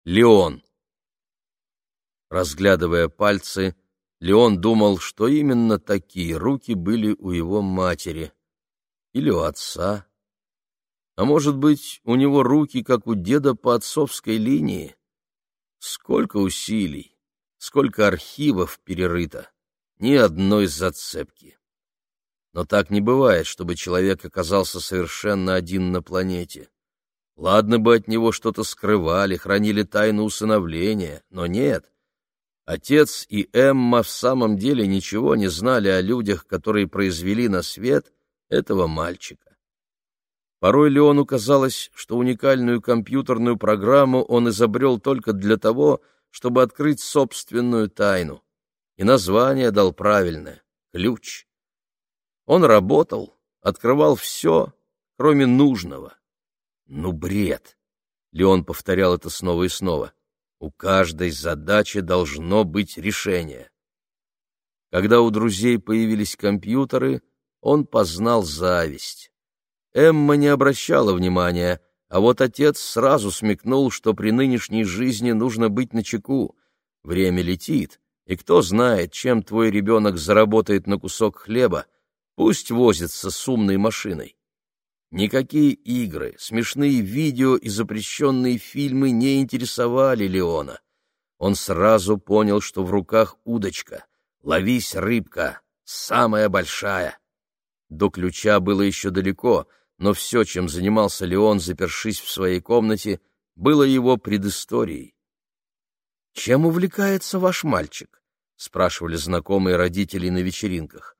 Леон. Разглядывая пальцы, Леон думал, что именно такие руки были у его матери или у отца. А может быть, у него руки, как у деда по отцовской линии? Сколько усилий, сколько архивов перерыто, ни одной зацепки. Но так не бывает, чтобы человек оказался совершенно один на планете. Ладно бы от него что-то скрывали, хранили тайну усыновления, но нет. Отец и Эмма в самом деле ничего не знали о людях, которые произвели на свет этого мальчика. Порой Леону казалось, что уникальную компьютерную программу он изобрел только для того, чтобы открыть собственную тайну. И название дал правильное — «Ключ». Он работал, открывал все, кроме нужного. Ну, бред! Леон повторял это снова и снова. У каждой задачи должно быть решение. Когда у друзей появились компьютеры, он познал зависть. Эмма не обращала внимания, а вот отец сразу смекнул, что при нынешней жизни нужно быть начеку. Время летит, и кто знает, чем твой ребенок заработает на кусок хлеба, пусть возится с умной машиной. Никакие игры, смешные видео и запрещенные фильмы не интересовали Леона. Он сразу понял, что в руках удочка. Ловись, рыбка, самая большая. До ключа было еще далеко, но все, чем занимался Леон, запершись в своей комнате, было его предысторией. «Чем увлекается ваш мальчик?» — спрашивали знакомые родителей на вечеринках.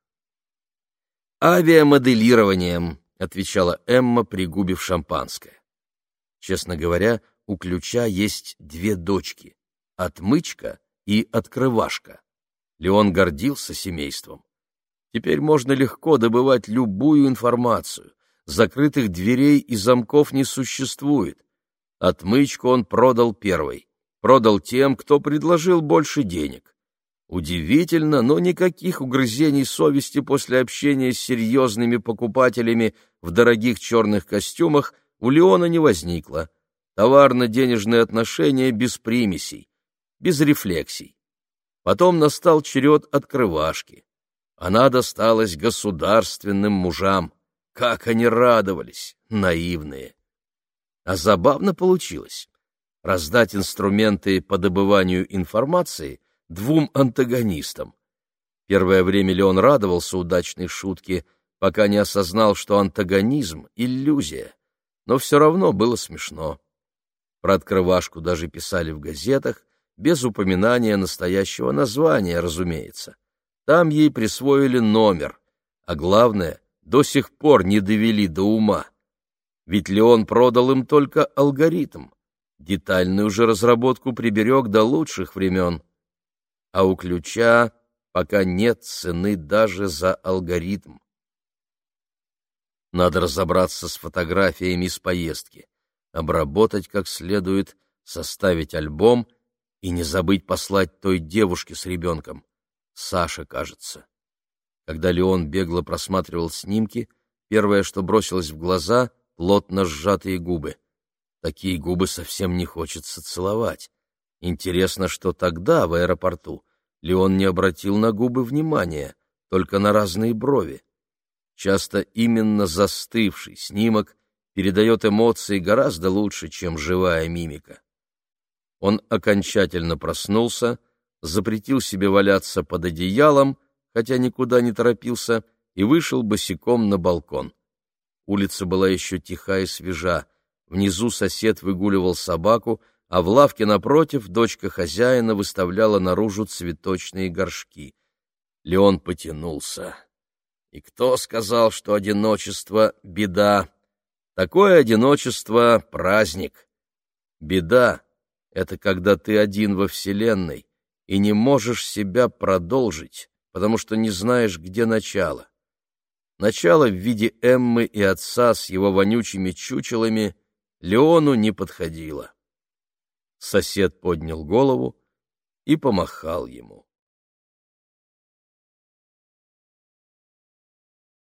«Авиамоделированием», — отвечала Эмма, пригубив шампанское. Честно говоря, у ключа есть две дочки — отмычка и открывашка. Леон гордился семейством. Теперь можно легко добывать любую информацию. Закрытых дверей и замков не существует. Отмычку он продал первой. Продал тем, кто предложил больше денег. Удивительно, но никаких угрызений совести после общения с серьезными покупателями в дорогих черных костюмах у Леона не возникло. Товарно-денежные отношения без примесей, без рефлексий. Потом настал черед открывашки. Она досталась государственным мужам. Как они радовались, наивные! А забавно получилось. Раздать инструменты по добыванию информации двум антагонистам. Первое время Леон радовался удачной шутке, пока не осознал, что антагонизм — иллюзия, но все равно было смешно. Про открывашку даже писали в газетах, без упоминания настоящего названия, разумеется. Там ей присвоили номер, а главное, до сих пор не довели до ума. Ведь Леон продал им только алгоритм, детальную же разработку приберег до лучших времен. А у ключа пока нет цены даже за алгоритм. Надо разобраться с фотографиями из поездки, обработать как следует, составить альбом и не забыть послать той девушке с ребенком. Саше, кажется. Когда Леон бегло просматривал снимки, первое, что бросилось в глаза — плотно сжатые губы. Такие губы совсем не хочется целовать. Интересно, что тогда, в аэропорту, Леон не обратил на губы внимания, только на разные брови. Часто именно застывший снимок передает эмоции гораздо лучше, чем живая мимика. Он окончательно проснулся, запретил себе валяться под одеялом, хотя никуда не торопился, и вышел босиком на балкон. Улица была еще тиха и свежа. Внизу сосед выгуливал собаку, а в лавке напротив дочка хозяина выставляла наружу цветочные горшки. Леон потянулся. И кто сказал, что одиночество — беда? Такое одиночество — праздник. Беда — это когда ты один во вселенной и не можешь себя продолжить, потому что не знаешь, где начало. Начало в виде Эммы и отца с его вонючими чучелами Леону не подходило. Сосед поднял голову и помахал ему.